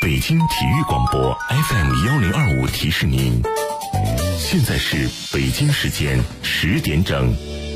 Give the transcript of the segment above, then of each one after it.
北京体育广播 FM1025提示您，现在是北京时间10点整。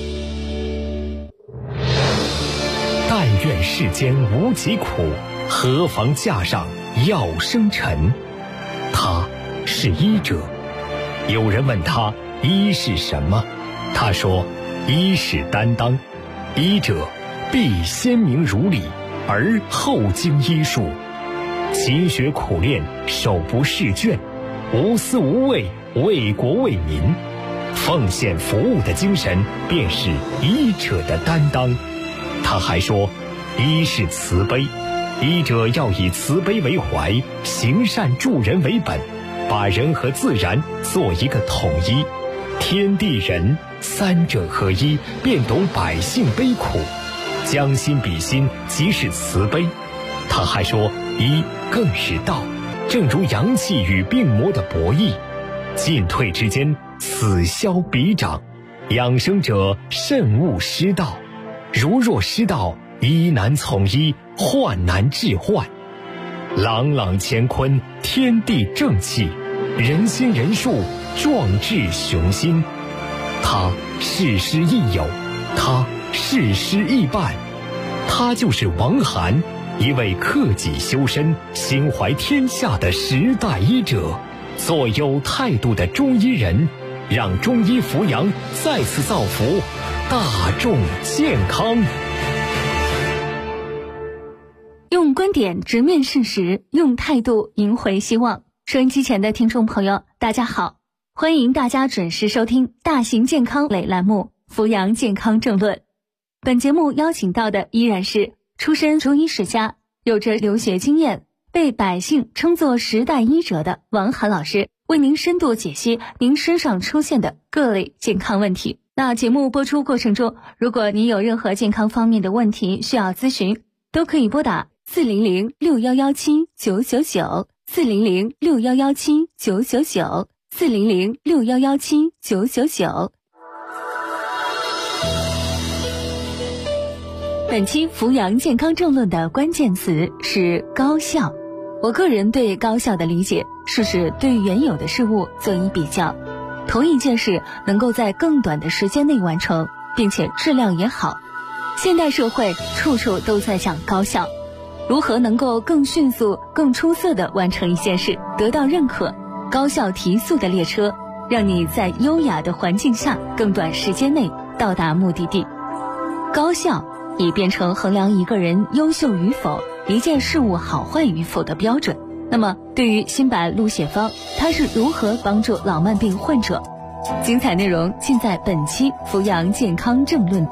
但愿世间无疾苦，何妨架上药生尘。他是医者。有人问他医是什么，他说医是担当，医者必先明如理，而后经医术，勤学苦练，手不释卷，无私无畏，为国为民，奉献服务的精神便是医者的担当。他还说医是慈悲，医者要以慈悲为怀，行善助人为本，把人和自然做一个统一，天地人三者合一，便懂百姓悲苦，将心比心，即是慈悲。他还说医更是道，正如阳气与病魔的博弈，进退之间，此消彼长，养生者慎勿失道，如若失道，医难从医，患难治患。朗朗乾坤，天地正气，人心人术，壮志雄心。他事师亦友，他事师亦伴，他就是王涵，一位克己修身、心怀天下的时代医者，做有态度的中医人，让中医扶阳再次造福大众健康。 用观点直面事实，用态度赢回希望。收音机前的听众朋友，大家好，欢迎大家准时收听大型健康类栏目《扶阳健康政论》。本节目邀请到的依然是出身中医世家，有着留学经验，被百姓称作时代医者的王涵老师，为您深度解析您身上出现的各类健康问题。那节目播出过程中，如果您有任何健康方面的问题需要咨询，都可以拨打400617999 400617999 400617999。本期扶阳健康政论的关键词是高效。我个人对高效的理解是指对原有的事物做一比较，同一件事能够在更短的时间内完成，并且质量也好。现代社会处处都在讲高效，如何能够更迅速、更出色地完成一件事，得到认可，高效提速的列车，让你在优雅的环境下更短时间内到达目的地。高效已变成衡量一个人优秀与否、一件事物好坏与否的标准。那么对于新版鹿血芳，它是如何帮助老慢病患者？精彩内容尽在本期扶阳健康政论。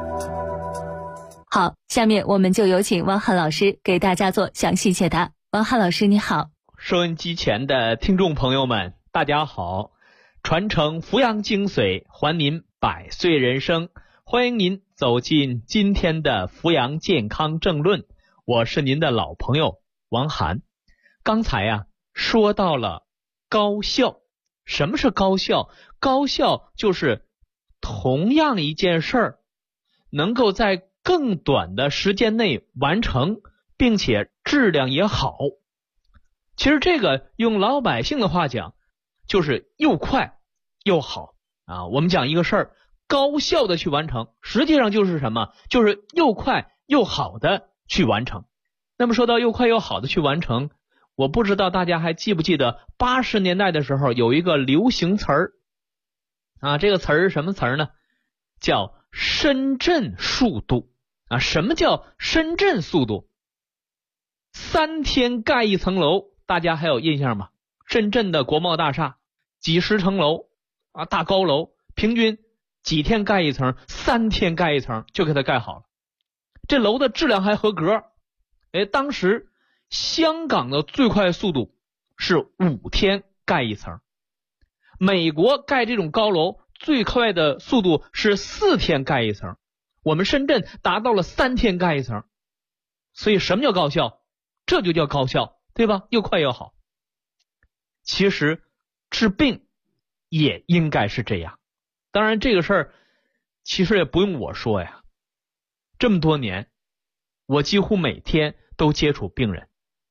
好，下面我们就有请汪涵老师给大家做详细解答。汪涵老师你好。 收音机前的听众朋友们大家好，传承扶阳精髓，还您百岁人生，欢迎您走进今天的扶阳健康政论，我是您的老朋友王涵。刚才说到了高效。什么是高效？高效就是同样一件事儿能够在更短的时间内完成，并且质量也好。其实这个用老百姓的话讲，就是又快又好啊。我们讲一个事儿高效的去完成，实际上就是什么？就是又快又好的去完成。那么说到又快又好的去完成，我不知道大家还记不记得80年代的时候有一个流行词儿啊，这个词儿是什么词儿呢？叫深圳速度啊。什么叫深圳速度？3天盖一层楼，大家还有印象吗？深圳的国贸大厦几十层楼啊，大高楼，平均几天盖一层？3天盖一层就给它盖好了，这楼的质量还合格。当时香港的最快速度是5天盖一层，美国盖这种高楼最快的速度是4天盖一层，我们深圳达到了3天盖一层。所以什么叫高效？这就叫高效，对吧？又快又好。其实治病也应该是这样。当然这个事儿其实也不用我说呀，这么多年我几乎每天都接触病人，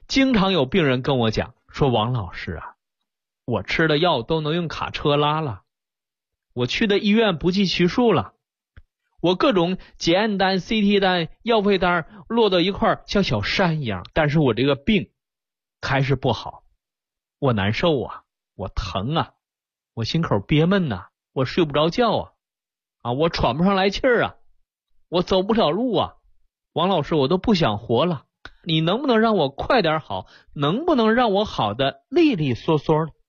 经常有病人跟我讲说，王老师啊，我吃的药都能用卡车拉了，我去的医院不计其数了，我各种检验单、CT 单、药费单落到一块像小山一样，但是我这个病还是不好，我难受啊，我疼啊，我心口憋闷呐，我睡不着觉啊，我喘不上来气儿啊，我走不了路啊，王老师我都不想活了，你能不能让我快点好？能不能让我好的利利索索的？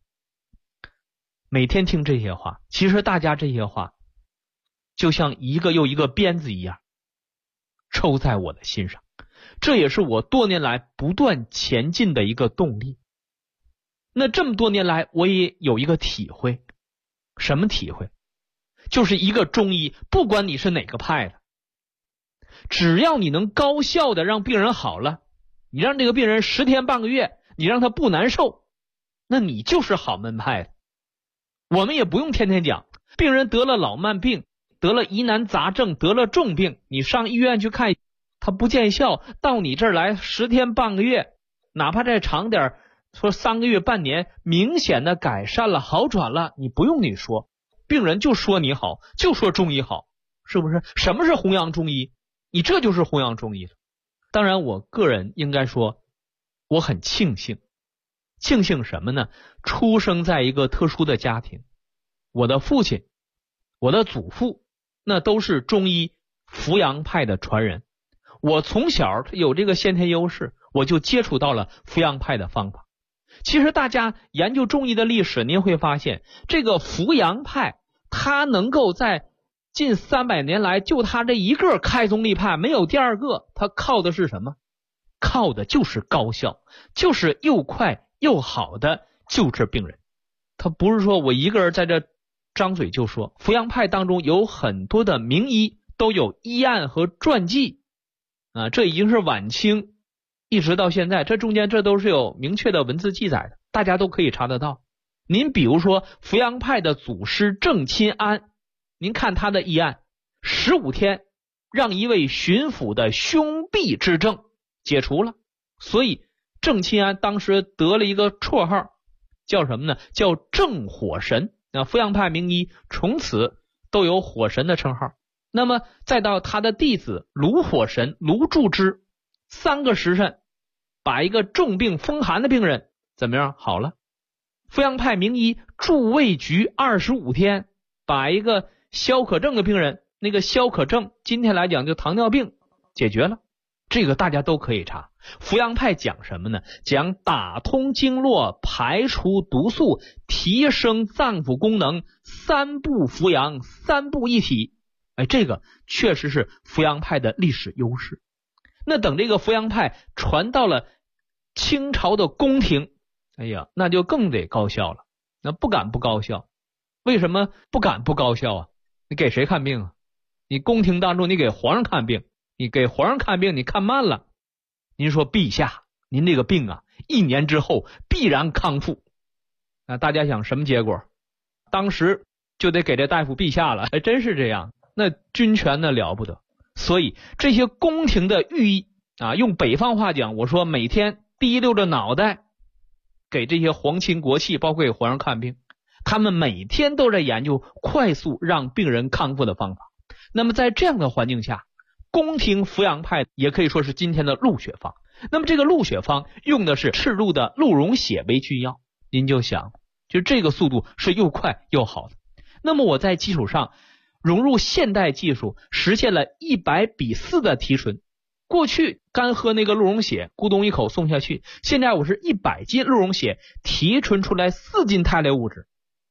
每天听这些话，其实大家这些话就像一个又一个鞭子一样抽在我的心上，这也是我多年来不断前进的一个动力。那这么多年来我也有一个体会，什么体会？就是一个中医，不管你是哪个派的，只要你能高效的让病人好了，你让这个病人10天半个月，你让他不难受，那你就是好门派的。我们也不用天天讲，病人得了老慢病，得了疑难杂症，得了重病，你上医院去看，他不见效，到你这儿来10天半个月，哪怕再长点，说3个月半年，明显的改善了，好转了，你不用你说，病人就说你好，就说中医好，是不是？什么是弘扬中医？你这就是弘扬中医了。当然我个人应该说我很庆幸什么呢？出生在一个特殊的家庭，我的父亲我的祖父那都是中医扶阳派的传人，我从小有这个先天优势，我就接触到了扶阳派的方法。其实大家研究中医的历史，您会发现这个扶阳派它能够在近300年来就他这一个开宗立派，没有第二个，他靠的是什么？靠的就是高效，就是又快又好的救治病人。他不是说我一个人在这张嘴就说，扶阳派当中有很多的名医都有医案和传记啊，这已经是晚清一直到现在，这中间这都是有明确的文字记载的，大家都可以查得到。您比如说扶阳派的祖师郑钦安，您看他的医案，15天让一位巡抚的胸痹之症解除了，所以郑钦安当时得了一个绰号，叫什么呢？叫郑火神。那扶阳派名医从此都有火神的称号。那么再到他的弟子卢火神卢祝之，3个时辰把一个重病风寒的病人怎么样好了。扶阳派名医祝卫菊25天把一个消渴症的病人，那个消渴症今天来讲就糖尿病解决了，这个大家都可以查。扶阳派讲什么呢？讲打通经络，排除毒素，提升脏腑功能，3步扶阳，3步一体。这个确实是扶阳派的历史优势。那等这个扶阳派传到了清朝的宫廷，那就更得高效了。那不敢不高效。为什么不敢不高效啊？你给谁看病啊？你宫廷当中你给皇上看病，你给皇上看病你看慢了，您说陛下您这个病啊1年之后必然康复，那大家想什么结果？当时就得给这大夫陛下了，真是这样，那军权呢了不得。所以这些宫廷的御医啊，用北方话讲，我说每天提溜着脑袋给这些皇亲国戚包括给皇上看病，他们每天都在研究快速让病人康复的方法。那么在这样的环境下，宫廷扶阳派也可以说是今天的鹿血方。那么这个鹿血方用的是赤鹿的鹿茸血为君药，您就想，就这个速度是又快又好的。那么我在基础上融入现代技术，实现了100:4的提纯。过去干喝那个鹿茸血，咕咚一口送下去，现在我是100斤鹿茸血提纯出来4斤肽类物质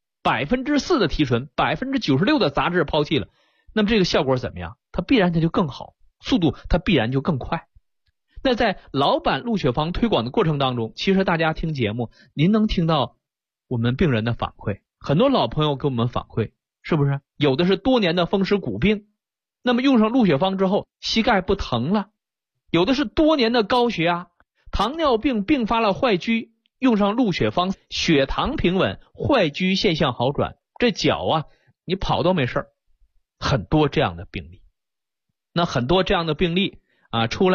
，4%的提纯，96%的杂质抛弃了。那么这个效果怎么样？它必然它就更好，速度它必然就更快。那在老版鹿血方推广的过程当中，其实大家听节目您能听到我们病人的反馈，很多老朋友给我们反馈，是不是？有的是多年的风湿骨病，那么用上鹿血方之后膝盖不疼了；有的是多年的高血压，糖尿病并发了坏疽，用上鹿血方血糖平稳，坏疽现象好转，这脚啊你跑都没事。很多这样的病例，那很多这样的病例啊出来了，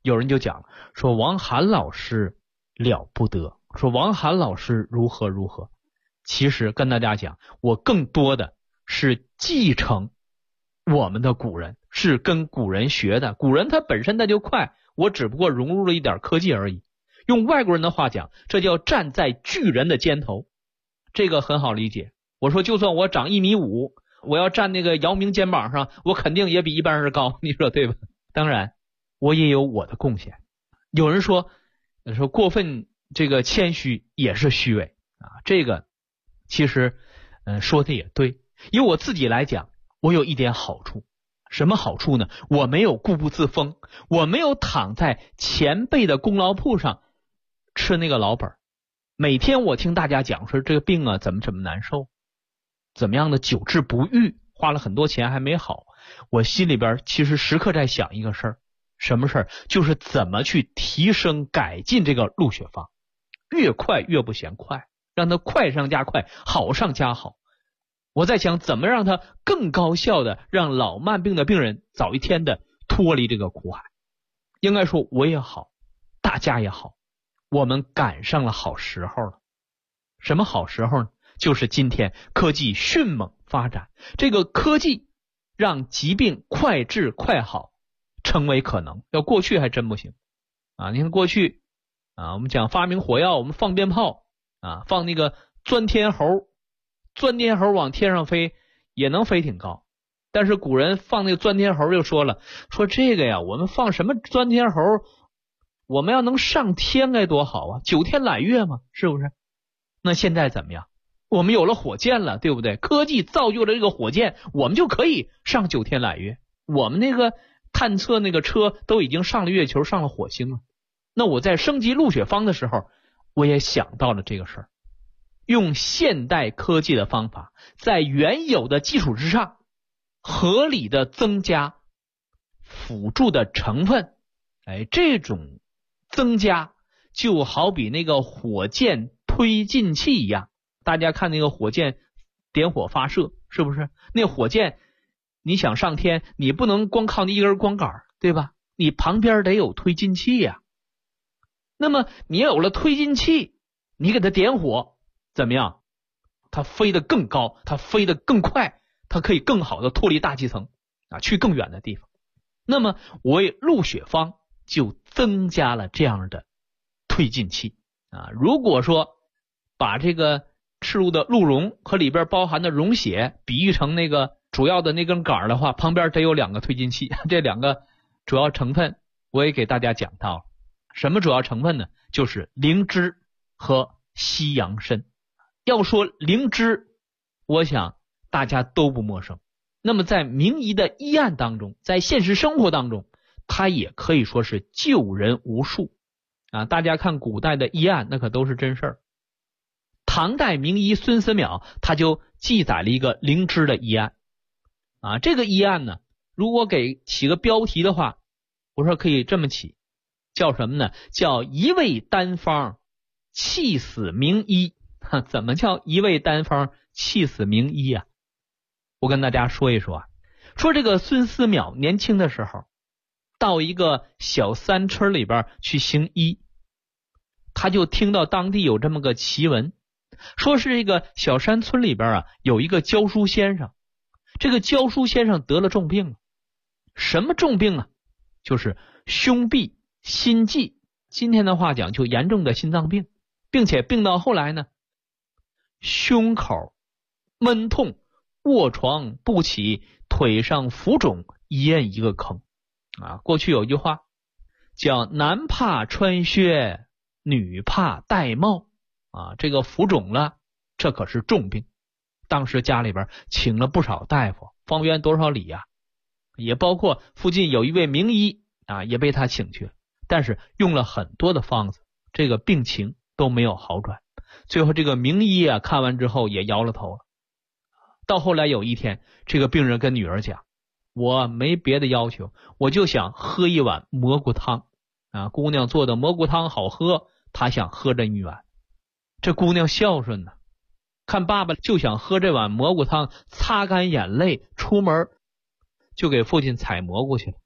有人就讲说王涵老师了不得，说王涵老师如何如何。其实跟大家讲，我更多的是继承我们的古人，是跟古人学的。古人他本身他就快，我只不过融入了一点科技而已。用外国人的话讲，这叫站在巨人的肩头，这个很好理解。我说就算我长1.5米，我要站那个姚明肩膀上，我肯定也比一般人高，你说对吧？当然我也有我的贡献。有人说过分这个谦虚也是虚伪啊，这个其实说的也对。以我自己来讲，我有一点好处。什么好处呢？我没有固步自封，我没有躺在前辈的功劳簿上吃那个老本。每天我听大家讲说这个病啊怎么难受，怎么样的久治不愈，花了很多钱还没好，我心里边其实时刻在想一个事儿。什么事儿？就是怎么去提升改进这个鹿血方，越快越不嫌快，让它快上加快，好上加好。我在想怎么让它更高效的让老慢病的病人早一天的脱离这个苦海。应该说我也好，大家也好，我们赶上了好时候了。什么好时候呢？就是今天科技迅猛发展，这个科技让疾病快治快好成为可能，要过去还真不行啊！你看过去啊，我们讲发明火药，我们放鞭炮啊，放那个钻天猴往天上飞也能飞挺高，但是古人放那个钻天猴就说了，说这个呀，我们放什么钻天猴，我们要能上天该多好啊，9天揽月嘛，是不是？那现在怎么样？我们有了火箭了，对不对？科技造就了这个火箭，我们就可以上9天揽月。我们那个探测那个车都已经上了月球，上了火星了。那我在升级鹿血方的时候，我也想到了这个事儿，用现代科技的方法，在原有的基础之上，合理的增加辅助的成分。这种增加就好比那个火箭推进器一样，大家看那个火箭点火发射，是不是？那火箭你想上天，你不能光靠那一根光杆，对吧？你旁边得有推进器呀。那么你有了推进器，你给它点火，怎么样？它飞得更高，它飞得更快，它可以更好的脱离大气层啊，去更远的地方。那么我鹿血方就增加了这样的推进器啊。如果说把这个赤鹿的鹿茸和里边包含的溶血比喻成那个主要的那根杆的话，旁边得有2个推进器。这2个主要成分我也给大家讲到了。什么主要成分呢？就是灵芝和西洋参。要说灵芝，我想大家都不陌生。那么在名医的医案当中，在现实生活当中，它也可以说是救人无数啊！大家看古代的医案，那可都是真事儿。唐代名医孙思邈他就记载了一个灵芝的医案啊。这个医案呢，如果给起个标题的话，我说可以这么起，叫什么呢？叫一味单方气死名医。怎么叫一味单方气死名医啊？我跟大家说一说啊。说这个孙思邈年轻的时候到一个小山村里边去行医，他就听到当地有这么个奇闻，说是这个小山村里边啊有一个教书先生，这个教书先生得了重病了。什么重病啊？就是胸痹心悸，今天的话讲就严重的心脏病，并且病到后来呢，胸口闷痛，卧床不起，腿上浮肿，一人一个坑啊。过去有句话叫男怕穿靴，女怕戴帽啊。这个浮肿了，这可是重病。当时家里边请了不少大夫，方圆多少里啊，也包括附近有一位名医啊，也被他请去了，但是用了很多的方子，这个病情都没有好转。最后这个名医啊看完之后也摇了头了。到后来有一天，这个病人跟女儿讲，我没别的要求，我就想喝一碗蘑菇汤啊，姑娘做的蘑菇汤好喝，他想喝这一碗。这姑娘孝顺呢，看爸爸就想喝这碗蘑菇汤，擦干眼泪出门就给父亲采蘑菇去了。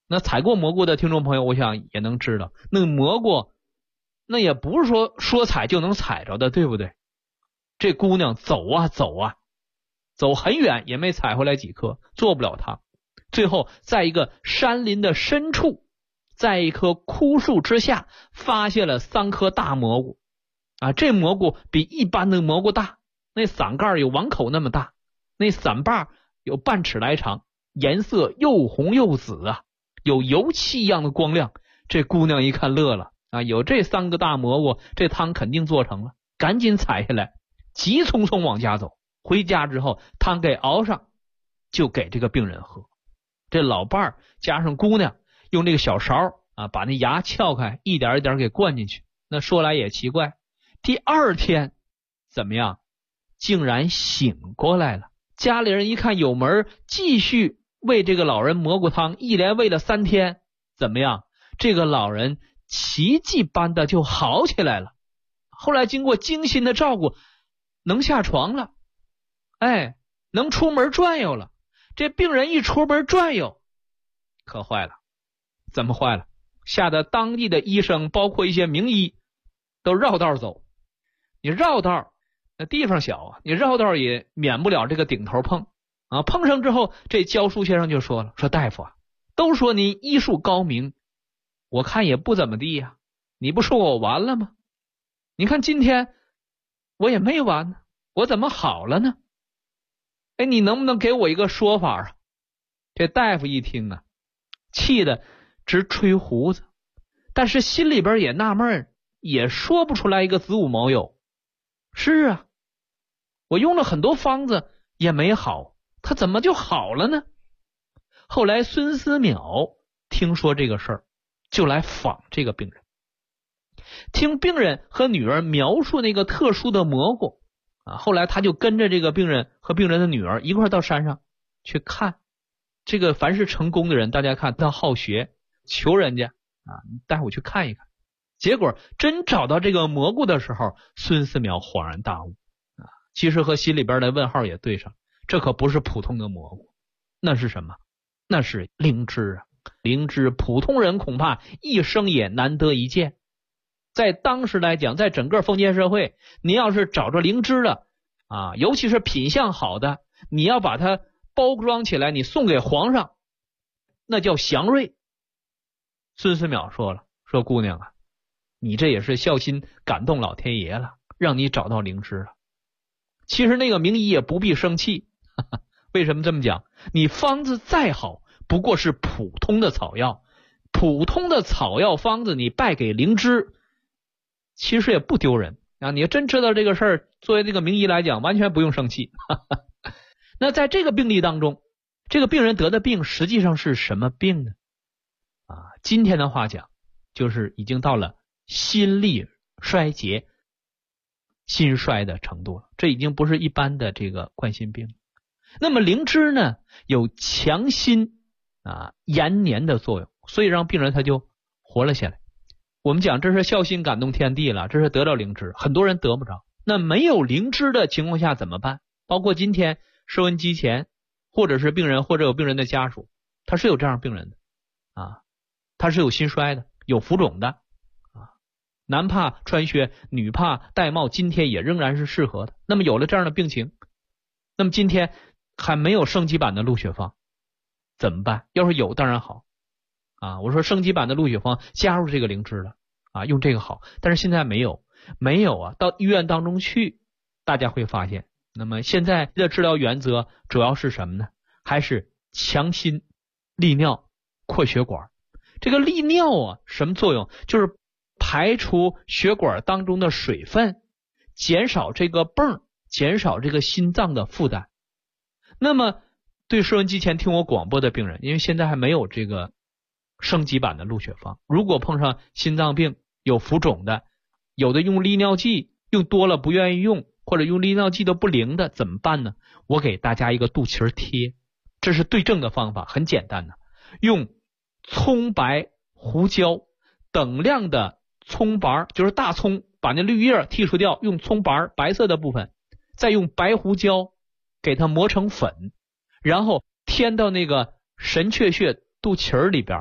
那采过蘑菇的听众朋友，我想也能知道，那蘑菇那也不是说采就能采着的，对不对？这姑娘走啊走啊，走很远也没采回来几颗，做不了汤。最后在一个山林的深处，在一棵枯树之下发现了3颗大蘑菇啊！这蘑菇比一般的蘑菇大，那伞盖有碗口那么大，那伞把有半尺来长，颜色又红又紫啊，有油漆一样的光亮。这姑娘一看乐了啊，有这3个大蘑菇，这汤肯定做成了，赶紧采下来，急匆匆往家走。回家之后汤给熬上，就给这个病人喝。这老伴儿加上姑娘用这个小勺啊，把那牙撬开，一点一点给灌进去。那说来也奇怪，第2天怎么样，竟然醒过来了。家里人一看有门，继续喂这个老人蘑菇汤，一连喂了3天，怎么样，这个老人奇迹般的就好起来了。后来经过精心的照顾，能下床了，能出门转悠了。这病人一出门转悠，可坏了。怎么坏了？吓得当地的医生，包括一些名医，都绕道走。你绕道，那地方小啊，你绕道也免不了这个顶头碰啊。碰上之后，这教书先生就说了，说大夫啊，都说你医术高明，我看也不怎么地呀。你不说我完了吗？你看今天我也没完呢，我怎么好了呢？你能不能给我一个说法啊？这大夫一听啊，气得直吹胡子，但是心里边也纳闷，也说不出来一个子午卯酉。是啊，我用了很多方子也没好，他怎么就好了呢？后来孙思邈听说这个事儿，就来访这个病人，听病人和女儿描述那个特殊的蘑菇啊，后来他就跟着这个病人和病人的女儿一块到山上去看。这个凡是成功的人，大家看他好学，求人家啊，你带我去看一看。结果真找到这个蘑菇的时候，孙思邈恍然大悟啊，其实和心里边的问号也对上，这可不是普通的蘑菇，那是什么？那是灵芝啊！灵芝普通人恐怕一生也难得一见。在当时来讲，在整个封建社会，你要是找着灵芝的啊，尤其是品相好的，你要把它包装起来，你送给皇上，那叫祥瑞。孙思邈说了，说姑娘啊，你这也是孝心感动老天爷了，让你找到灵芝了。其实那个名医也不必生气，为什么这么讲？你方子再好，不过是普通的草药，普通的草药方子你败给灵芝，其实也不丢人啊！你真知道这个事儿，作为这个名医来讲，完全不用生气。那在这个病例当中，这个病人得的病实际上是什么病呢？啊，今天的话讲，就是已经到了心力衰竭、心衰的程度了，这已经不是一般的这个冠心病。那么灵芝呢，有强心延年的作用，所以让病人他就活了下来。我们讲这是孝心感动天地了，这是得到灵芝，很多人得不着。那没有灵芝的情况下怎么办？包括今天收音机前，或者是病人或者有病人的家属，他是有这样病人的啊，他是有心衰的，有浮肿的啊，男怕穿靴，女怕戴帽，今天也仍然是适合的。那么有了这样的病情，那么今天还没有升级版的鹿血方，怎么办？要是有当然好啊，我说升级版的鹿血方加入这个灵芝了啊，用这个好。但是现在没有啊，到医院当中去，大家会发现，那么现在的治疗原则主要是什么呢？还是强心、利尿、扩血管。这个利尿啊，什么作用？就是排除血管当中的水分，减少这个泵，减少这个心脏的负担。那么对收音机前听我广播的病人，因为现在还没有这个升级版的鹿血方，如果碰上心脏病有浮肿的，有的用利尿剂用多了不愿意用，或者用利尿剂都不灵的，怎么办呢？我给大家一个肚脐贴，这是对症的方法，很简单的，用葱白、胡椒等量的葱白，就是大葱，把那绿叶剔除掉，用葱白白色的部分，再用白胡椒给它磨成粉，然后添到那个神阙穴肚脐里边，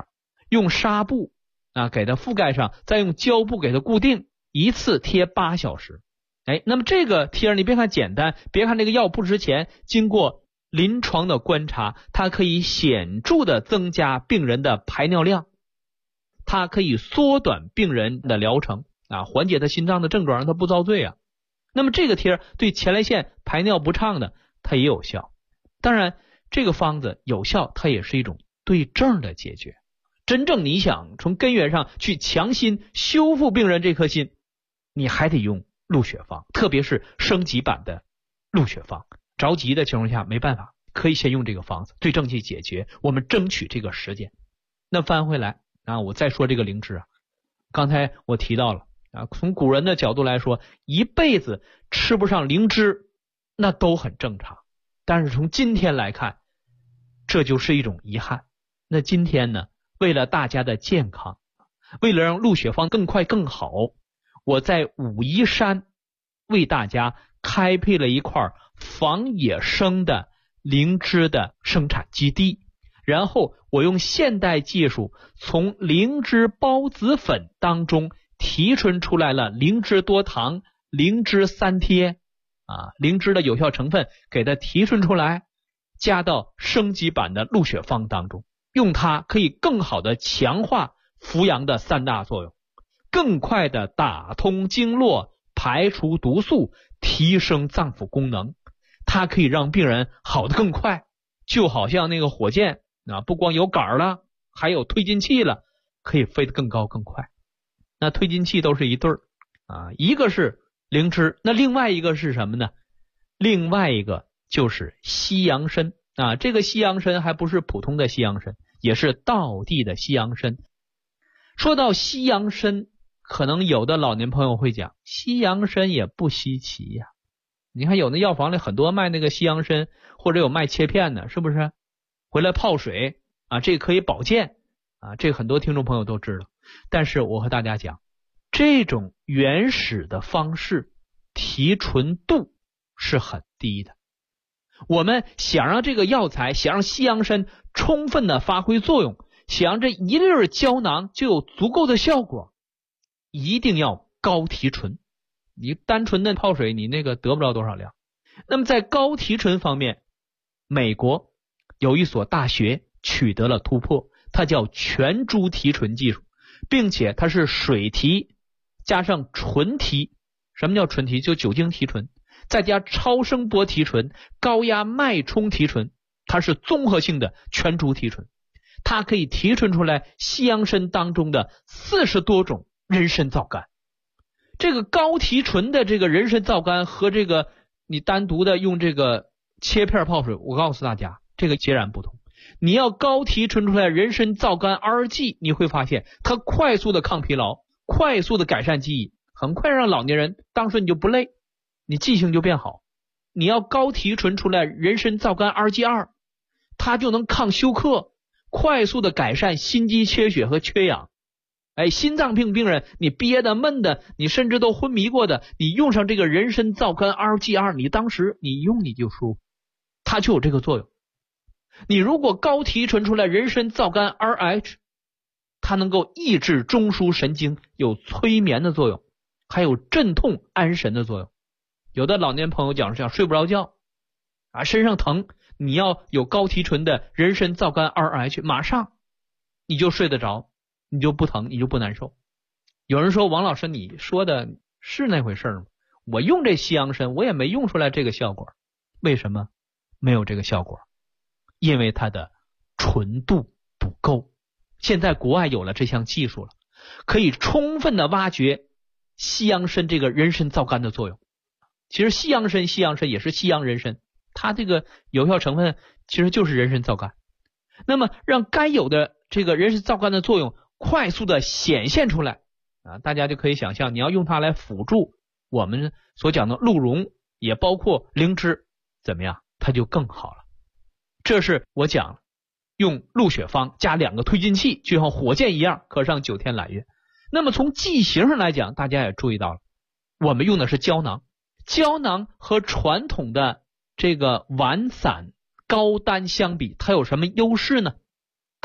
用纱布给它覆盖上，再用胶布给它固定，一次贴8小时。那么这个贴你别看简单，别看这个药不值钱，经过临床的观察，它可以显著的增加病人的排尿量，它可以缩短病人的疗程缓解他心脏的症状，让他不遭罪啊。那么这个贴对前列腺排尿不畅的它也有效。当然这个方子有效，它也是一种对症的解决。真正你想从根源上去强心修复病人这颗心，你还得用鹿血方，特别是升级版的鹿血方。着急的情况下没办法，可以先用这个方子对症去解决，我们争取这个时间。那翻回来我再说这个灵芝刚才我提到了从古人的角度来说，一辈子吃不上灵芝那都很正常，但是从今天来看，这就是一种遗憾。那今天呢，为了大家的健康，为了让鹿血方更快更好，我在武夷山为大家开辟了一块仿野生的灵芝的生产基地，然后我用现代技术从灵芝孢子粉当中提纯出来了灵芝多糖、灵芝3贴灵芝的有效成分给它提纯出来，加到升级版的鹿血方当中，用它可以更好的强化扶阳的3大作用，更快的打通经络，排除毒素，提升脏腑功能。它可以让病人好得更快，就好像那个火箭不光有杆了，还有推进器了，可以飞得更高更快。那推进器都是一对儿一个是灵芝，那另外一个是什么呢？另外一个就是西洋参这个西洋参还不是普通的西洋参，也是道地的西洋参。说到西洋参，可能有的老年朋友会讲，西洋参也不稀奇呀。你看有的药房里很多卖那个西洋参，或者有卖切片的，是不是？回来泡水这个可以保健这个很多听众朋友都知道。但是我和大家讲，这种原始的方式提纯度是很低的。我们想让这个药材，想让西洋参充分的发挥作用，想让这一粒胶囊就有足够的效果，一定要高提纯。你单纯的泡水，你那个得不着多少量。那么在高提纯方面，美国有一所大学取得了突破，它叫全株提纯技术，并且它是水提加上纯提。什么叫纯提？就酒精提纯，再加超声波提纯、高压脉冲提纯，它是综合性的全株提纯。它可以提纯出来西洋参当中的40多种人参皂苷。这个高提纯的这个人参皂苷和这个你单独的用这个切片泡水，我告诉大家这个截然不同。你要高提纯出来人参皂苷 RG， 你会发现它快速的抗疲劳，快速的改善记忆，很快让老年人当时你就不累，你记性就变好。你要高提纯出来人参皂苷 RG2， 它就能抗休克，快速的改善心肌缺血和缺氧。心脏病病人你憋的闷的，你甚至都昏迷过的，你用上这个人参皂苷 RG2， 你当时你用你就舒服，它就有这个作用。你如果高提纯出来人参皂苷 RH， 它能够抑制中枢神经，有催眠的作用，还有镇痛安神的作用。有的老年朋友讲睡不着觉身上疼，你要有高提纯的人参皂苷 RH， 马上你就睡得着，你就不疼，你就不难受。有人说，王老师你说的是那回事吗？我用这西洋参我也没用出来这个效果。为什么没有这个效果？因为它的纯度不够。现在国外有了这项技术了，可以充分的挖掘西洋参这个人参皂苷的作用。其实西洋参也是西洋人参，它这个有效成分其实就是人参皂苷。那么让该有的这个人参皂苷的作用快速的显现出来大家就可以想象，你要用它来辅助我们所讲的鹿茸，也包括灵芝，怎么样？它就更好了。这是我讲用鹿血方加2个推进器，就像火箭一样，可上9天揽月。那么从剂型上来讲，大家也注意到了，我们用的是胶囊。胶囊和传统的这个丸散高丹相比，它有什么优势呢？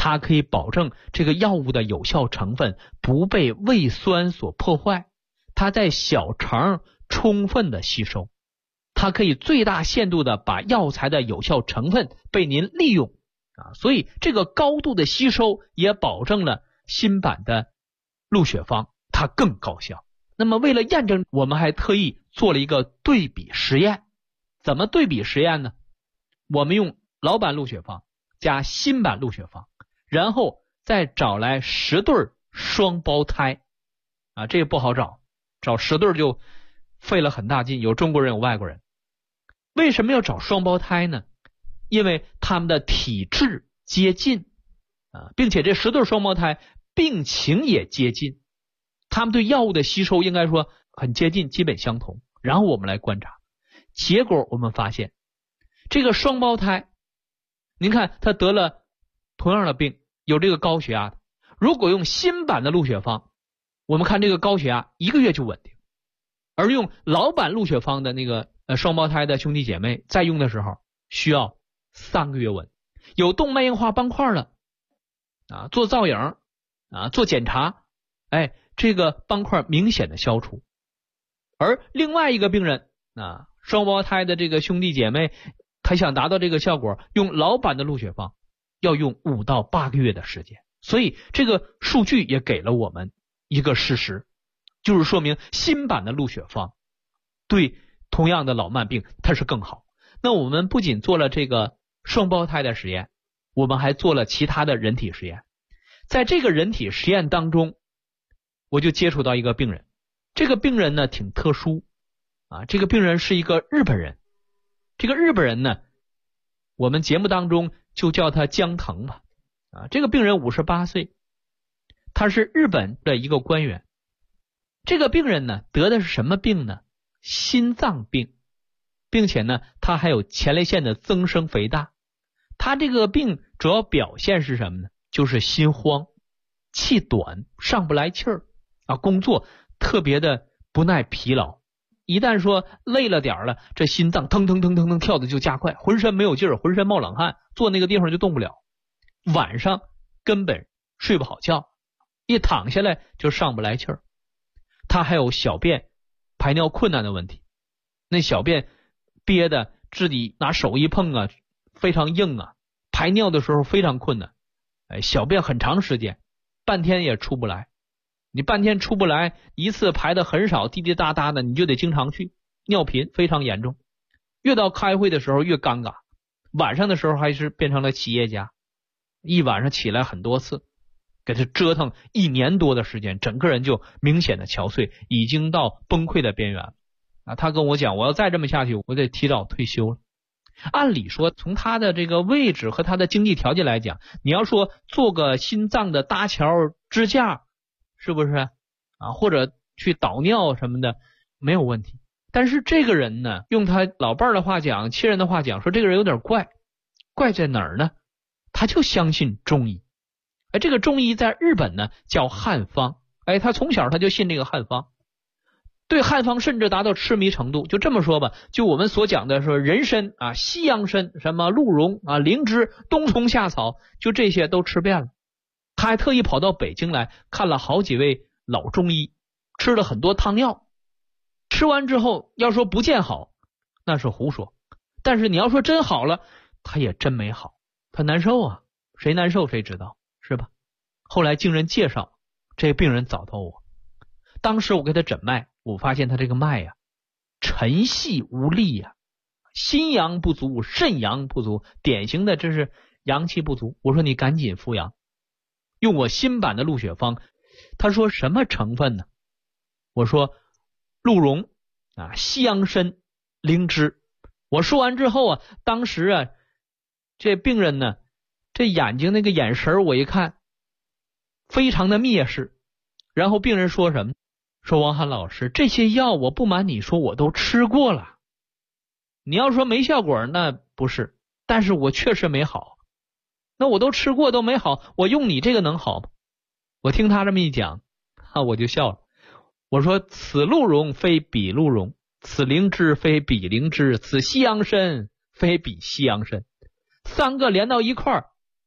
它可以保证这个药物的有效成分不被胃酸所破坏，它在小肠充分的吸收，它可以最大限度的把药材的有效成分被您利用所以这个高度的吸收也保证了新版的鹿血方它更高效。那么为了验证，我们还特意做了一个对比实验。怎么对比实验呢？我们用老版鹿血方加新版鹿血方，然后再找来10对双胞胎这个不好找10对就费了很大劲，有中国人有外国人。为什么要找双胞胎呢？因为他们的体质接近并且这10对双胞胎病情也接近，他们对药物的吸收应该说很接近，基本相同。然后我们来观察，结果我们发现这个双胞胎，您看他得了同样的病，有这个高血压的，如果用新版的鹿血方，我们看这个高血压1个月就稳定，而用老版鹿血方的那个双胞胎的兄弟姐妹在用的时候需要3个月稳。有动脉硬化斑块了做造影做检查，这个斑块明显的消除。而另外一个病人双胞胎的这个兄弟姐妹，他想达到这个效果，用老版的鹿血方要用5到8个月的时间。所以这个数据也给了我们一个事实，就是说明新版的鹿血方对同样的老慢病它是更好。那我们不仅做了这个双胞胎的实验，我们还做了其他的人体实验。在这个人体实验当中，我就接触到一个病人，这个病人呢挺特殊这个病人是一个日本人。这个日本人呢，我们节目当中就叫他江腾吧这个病人58岁，他是日本的一个官员。这个病人呢得的是什么病呢？心脏病，并且呢他还有前列腺的增生肥大。他这个病主要表现是什么呢？就是心慌、气短、上不来气儿工作特别的不耐疲劳。一旦说累了点了，这心脏腾腾腾腾腾跳的就加快，浑身没有劲儿，浑身冒冷汗，坐那个地方就动不了，晚上根本睡不好觉，一躺下来就上不来气儿。他还有小便排尿困难的问题，那小便憋的自己拿手一碰非常硬排尿的时候非常困难，小便很长时间，半天也出不来。你半天出不来，一次排的很少，滴滴答答的，你就得经常去，尿频非常严重。越到开会的时候越尴尬，晚上的时候还是变成了企业家，一晚上起来很多次，给他折腾1年多的时间，整个人就明显的憔悴，已经到崩溃的边缘他跟我讲，我要再这么下去，我得提早退休了。按理说从他的这个位置和他的经济条件来讲，你要说做个心脏的搭桥支架，是不是或者去导尿什么的没有问题。但是这个人呢，用他老伴儿的话讲，亲人的话讲，说这个人有点怪。怪在哪儿呢？他就相信中医。这个中医在日本呢叫汉方，他从小他就信这个汉方，对汉方甚至达到痴迷程度。就这么说吧，就我们所讲的说人参西洋参，什么鹿茸灵芝、冬虫夏草，就这些都吃遍了。他还特意跑到北京来看了好几位老中医，吃了很多汤药，吃完之后要说不见好那是胡说，但是你要说真好了，他也真没好，他难受谁难受谁知道是吧？后来经人介绍，这个病人找到我，当时我给他诊脉，我发现他这个脉沉细无力心阳不足，肾阳不足，典型的这是阳气不足。我说你赶紧服阳，用我新版的鹿血方。他说什么成分呢？我说鹿茸西洋参、灵芝。我说完之后当时这病人呢，这眼睛那个眼神我一看非常的蔑视。然后病人说什么？说王涵老师，这些药我不瞒你说我都吃过了，你要说没效果那不是，但是我确实没好。那我都吃过都没好，我用你这个能好吗？我听他这么一讲我就笑了。我说此鹿茸非彼鹿茸，此灵芝非彼灵芝，此西洋参非彼西洋参，3个连到一块儿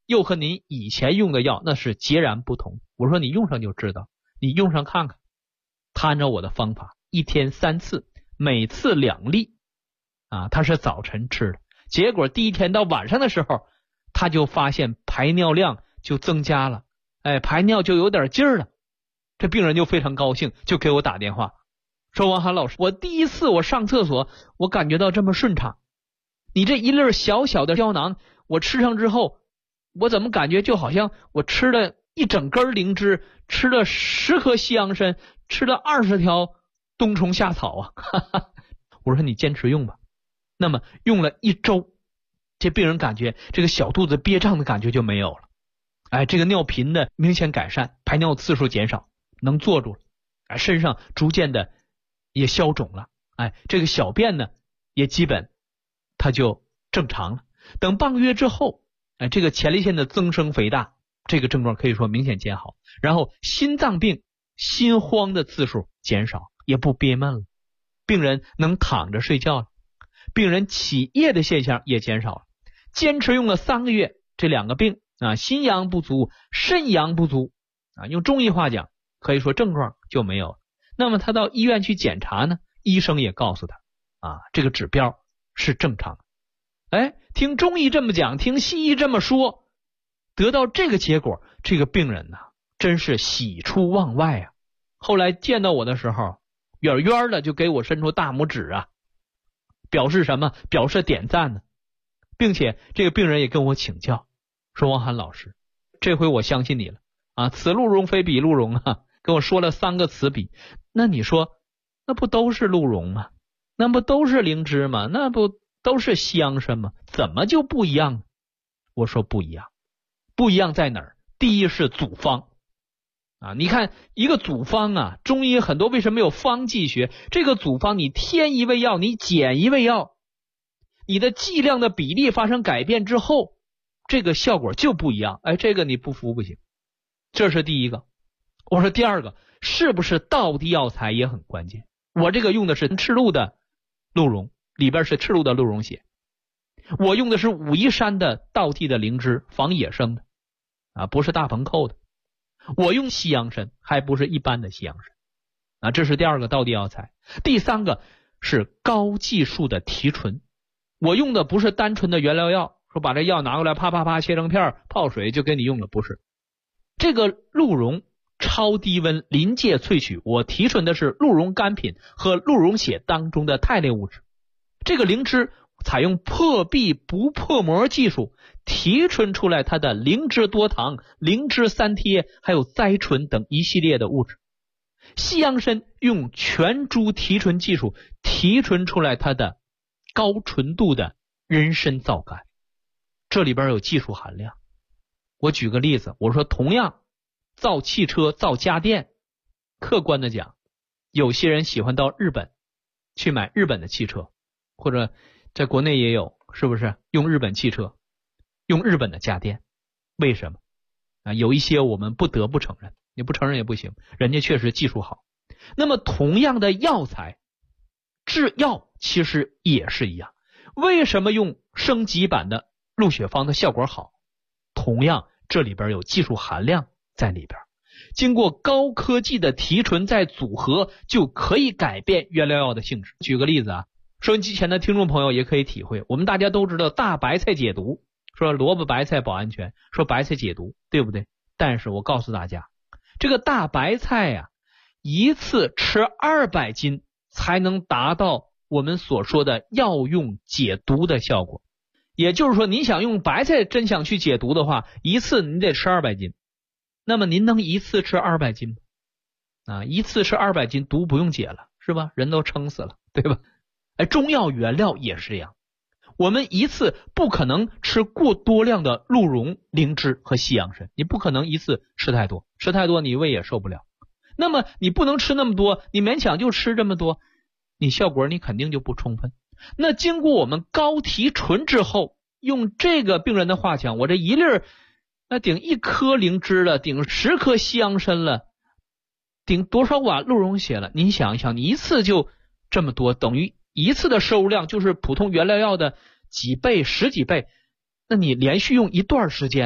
又和您以前用的药那是截然不同。我说你用上就知道，你用上看看。他按照我的方法，1天3次，每次2粒他是早晨吃的。结果第一天到晚上的时候，他就发现排尿量就增加了，排尿就有点劲儿了。这病人就非常高兴，就给我打电话说，王涵老师，我第一次我上厕所我感觉到这么顺畅，你这一粒小小的胶囊我吃上之后，我怎么感觉就好像我吃了一整根灵芝，吃了10颗西洋参，吃了20条冬虫夏草啊我说你坚持用吧。那么用了1周，这病人感觉这个小肚子憋胀的感觉就没有了，这个尿频的明显改善，排尿次数减少，能坐住了，身上逐渐的也消肿了，这个小便呢也基本它就正常了。等半个月之后，这个前列腺的增生肥大这个症状可以说明显减好，然后心脏病心慌的次数减少，也不憋闷了，病人能躺着睡觉了，病人起夜的现象也减少了。坚持用了3个月，这2个病心阳不足，肾阳不足用中医话讲，可以说症状就没有了。那么他到医院去检查呢，医生也告诉他这个指标是正常的。听中医这么讲，听西医这么说，得到这个结果，这个病人真是喜出望外后来见到我的时候，远远的就给我伸出大拇指表示什么？表示点赞呢。并且这个病人也跟我请教说，王涵老师，这回我相信你了此鹿茸非彼鹿茸跟我说了3个词比。那你说那不都是鹿茸吗？那不都是灵芝吗？那不都是西洋参吗？怎么就不一样呢？我说不一样。不一样在哪儿？第一是组方你看一个组方中医很多为什么有方剂学？这个组方你添一味药，你减一味药，你的剂量的比例发生改变之后，这个效果就不一样。这个你不服不行。这是第一个。我说第二个，是不是道地药材也很关键？我这个用的是赤鹿的鹿茸，里边是赤鹿的鹿茸血。我用的是武夷山的道地的灵芝，防野生的不是大棚扣的。我用西洋参，还不是一般的西洋参这是第二个道地药材。第三个是高技术的提纯。我用的不是单纯的原料药，说把这药拿过来啪啪啪切成片泡水就给你用了，不是。这个鹿茸超低温临界萃取，我提纯的是鹿茸干品和鹿茸血当中的肽类物质。这个灵芝采用破壁不破膜技术提纯出来它的灵芝多糖、灵芝三萜还有甾醇等一系列的物质。西洋参用全株提纯技术提纯出来它的高纯度的人参皂苷，这里边有技术含量。我举个例子，我说同样造汽车、造家电，客观的讲，有些人喜欢到日本去买日本的汽车，或者在国内也有，是不是用日本汽车，用日本的家电？为什么有一些我们不得不承认，你不承认也不行，人家确实技术好。那么同样的药材制药其实也是一样，为什么用升级版的鹿血方的效果好？同样这里边有技术含量在里边，经过高科技的提纯再组合，就可以改变原料药的性质。举个例子收音机前的听众朋友也可以体会，我们大家都知道大白菜解毒，说萝卜白菜保安全，说白菜解毒，对不对？但是我告诉大家，这个大白菜一次吃200斤才能达到我们所说的药用解毒的效果。也就是说，您想用白菜真想去解毒的话，一次你得吃200斤。那么您能一次吃200斤吗？一次吃200斤，毒不用解了，是吧？人都撑死了，对吧？中药原料也是这样，我们一次不可能吃过多量的鹿茸、灵芝和西洋参，你不可能一次吃太多，吃太多你胃也受不了。那么你不能吃那么多，你勉强就吃这么多，你效果你肯定就不充分。那经过我们高提纯之后，用这个病人的话讲，我这一粒那顶1颗灵芝了，顶10颗西洋参了，顶多少碗鹿茸血了？您想一想，你一次就这么多，等于一次的摄入量就是普通原料药的几倍、10几倍。那你连续用一段时间，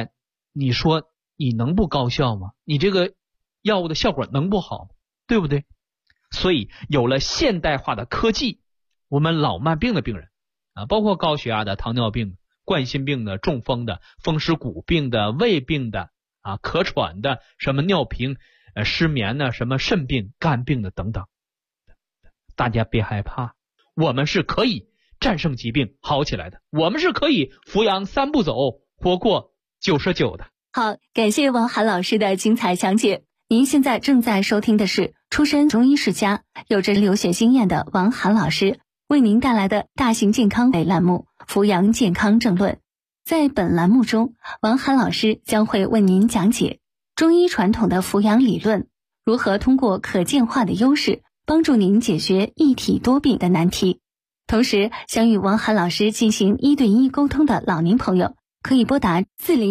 你说你能不高效吗？你这个药物的效果能不好吗？对不对？所以有了现代化的科技，我们老慢病的病人包括高血压的、糖尿病、冠心病的、中风的、风湿骨病的、胃病的咳喘的、什么尿频、失眠的、什么肾病、肝病的等等，大家别害怕，我们是可以战胜疾病好起来的，我们是可以扶阳3步走活过99的。 好，感谢王涵老师的精彩讲解。您现在正在收听的是出身中医世家、有着留学经验的王涵老师为您带来的大型健康类栏目《扶阳健康正论》。在本栏目中，王涵老师将会为您讲解中医传统的扶阳理论，如何通过可见化的优势帮助您解决一体多病的难题。同时，想与王涵老师进行1对1沟通的老年朋友，可以拨打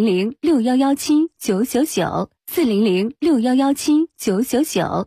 400611799 400611799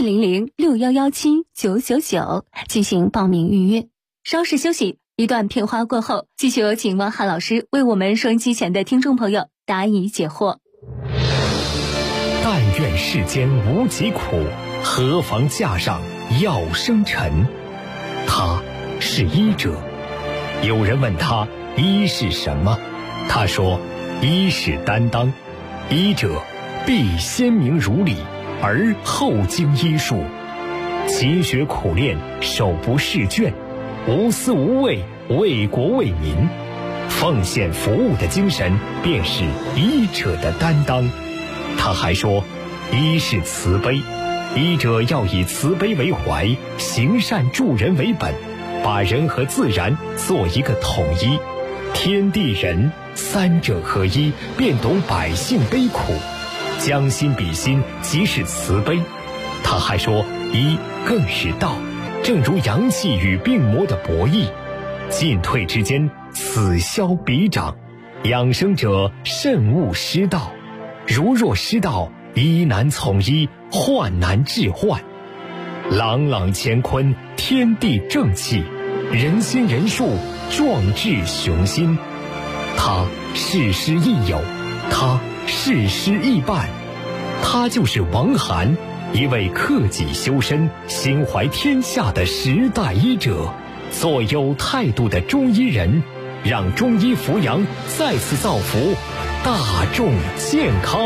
400611799进行报名预约。稍事休息，一段片花过后，继续有请王涵老师为我们收音机前的听众朋友答疑解惑。 但愿世间无疾苦，何妨架上药生尘。他是医者。有人问他医是什么，他说医是担当，医者必先明如理，而后经医术，勤学苦练，手不释卷，无私无畏，为国为民，奉献服务的精神便是医者的担当。他还说医是慈悲，医者要以慈悲为怀，行善助人为本，把人和自然做一个统一，天地人3者合一，便懂百姓悲苦，将心比心，即是慈悲。他还说医更是道，正如阳气与病魔的博弈，进退之间，此消彼长，养生者慎勿失道，如若失道，医难从医，患难治患。朗朗乾坤，天地正气，人心人术，壮志雄心。他事师亦友，他事师亦伴，他就是王涵，一位克己修身、心怀天下的时代医者，做有态度的中医人，让中医扶阳再次造福大众健康。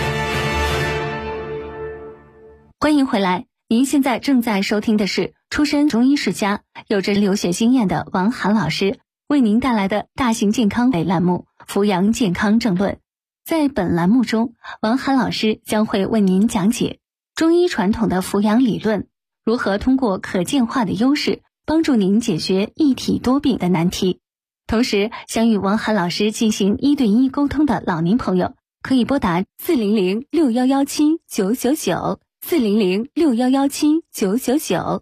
欢迎回来，您现在正在收听的是出身中医世家、有着留学经验的王涵老师为您带来的大型健康类栏目《扶阳健康正论》。在本栏目中，王涵老师将会为您讲解中医传统的扶阳理论，如何通过可见化的优势帮助您解决一体多病的难题。同时，想与王涵老师进行1对1沟通的老年朋友，可以拨打400611799 400611799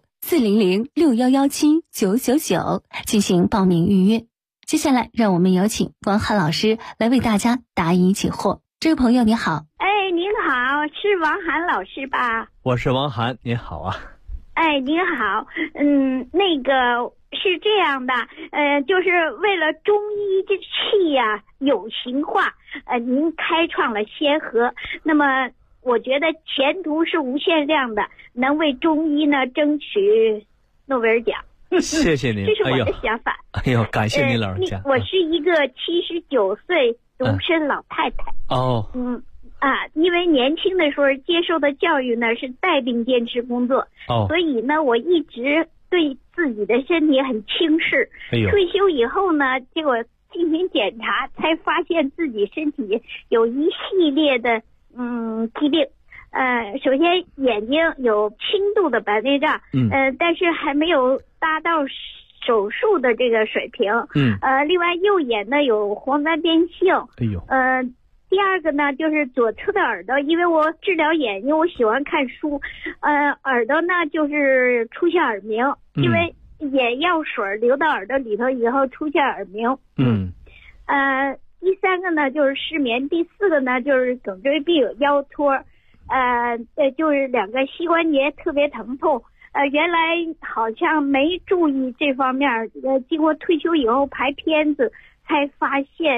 400611799进行报名预约。接下来，让我们有请王涵老师来为大家答疑解惑。这位朋友你好。 您好，是王涵老师吧？ 我是王涵，您好啊。 您好，那个是这样的，就是为了中医这气呀有形化，您开创了先河，那么我觉得前途是无限量的，能为中医呢争取诺贝尔奖。 谢谢您， 这是我的想法。 感谢您老人家。 我是一个79岁独身老太太。因为年轻的时候接受的教育呢是带病坚持工作，所以呢我一直对自己的身体很轻视。退休以后呢，结果进行检查才发现自己身体有一系列的疾病。首先眼睛有轻度的白内障，但是还没有达到手术的这个水平。另外右眼呢有黄斑变性。第二个呢就是左侧的耳朵，因为我治疗眼睛我喜欢看书，耳朵呢就是出现耳鸣，因为眼药水流到耳朵里头以后出现耳鸣。第三个呢就是失眠，第四个呢就是颈椎病、腰托，就是2个膝关节特别疼痛。原来好像没注意这方面，经过退休以后排片子才发现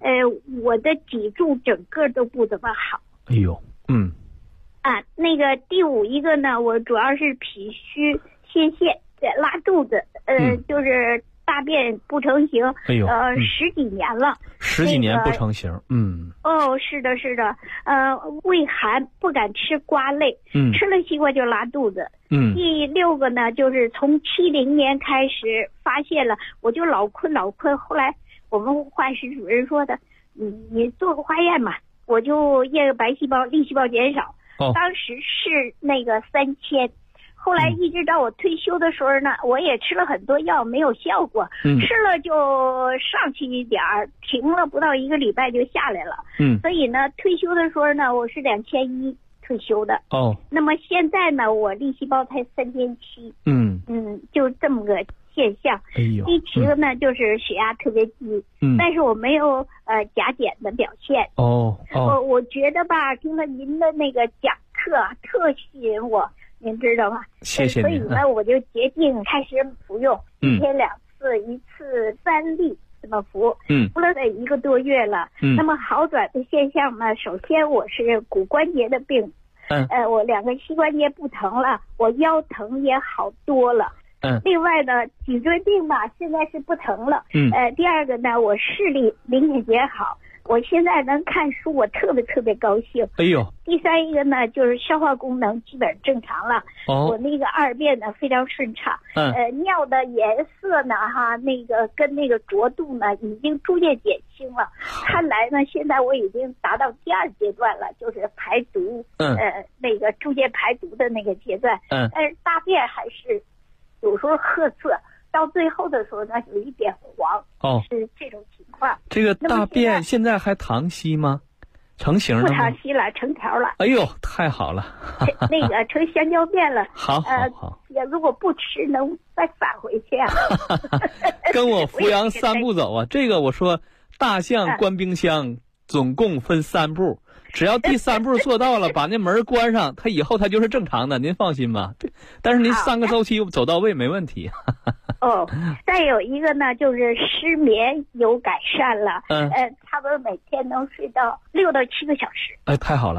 我的脊柱整个都不怎么好。 哎呦， 那个第5一个呢，我主要是脾虚泄泻，拉肚子，就是大便不成形。 哎呦 ，10几年了 ，10几年不成形。 是的，胃寒，不敢吃瓜类，吃了西瓜就拉肚子。第6个呢，就是从70年开始发现了，我就老困，后来我们化学主任说的，你做个化验嘛，我就验个白细胞，粒细胞减少，当时是那个3000。后来一直到我退休的时候呢，我也吃了很多药，没有效果，吃了就上去一点儿，停了不到1个礼拜就下来了。所以呢，退休的时候呢，我是2100退休的。那么现在呢，我粒细胞才3700。就这么个现象。第7个呢，就是血压特别低。但是我没有甲减的表现。我觉得吧，听了您的那个讲课特吸引我。您知道吗？ 谢谢您。 所以呢，我就决定开始服用，1天2次，1次3粒这么服。服了得1个多月了。那么好转的现象呢，首先我是骨关节的病，我2个膝关节不疼了，我腰疼也好多了。另外呢，脊椎病吧，现在是不疼了。第2个呢，我视力明显减好。我现在能看书，我特别高兴。 哎呦！ 第3一个呢，就是消化功能基本正常了。我那个2便呢非常顺畅。尿的颜色呢，那个跟那个浊度呢，已经逐渐减轻了。看来呢，现在我已经达到第2阶段了，就是排毒。那个逐渐排毒的那个阶段。但是大便还是有时候褐色。到最后的时候呢，有一点黄。是这种情况。 这个大便现在还溏稀吗？成型了吗？ 不溏稀了，成条了。 哎呦，太好了！ 那个成香蕉便了。 好。 也如果不吃，能再返回去啊。 跟我扶阳3步走啊！这个我说，大象关冰箱总共分3步。只要第3步做到了，把那门关上，它以后它就是正常的，您放心吧。但是您3个周期走到位没问题。 再有一个呢，就是失眠有改善了。差不多每天能睡到6到7个小时。 太好了。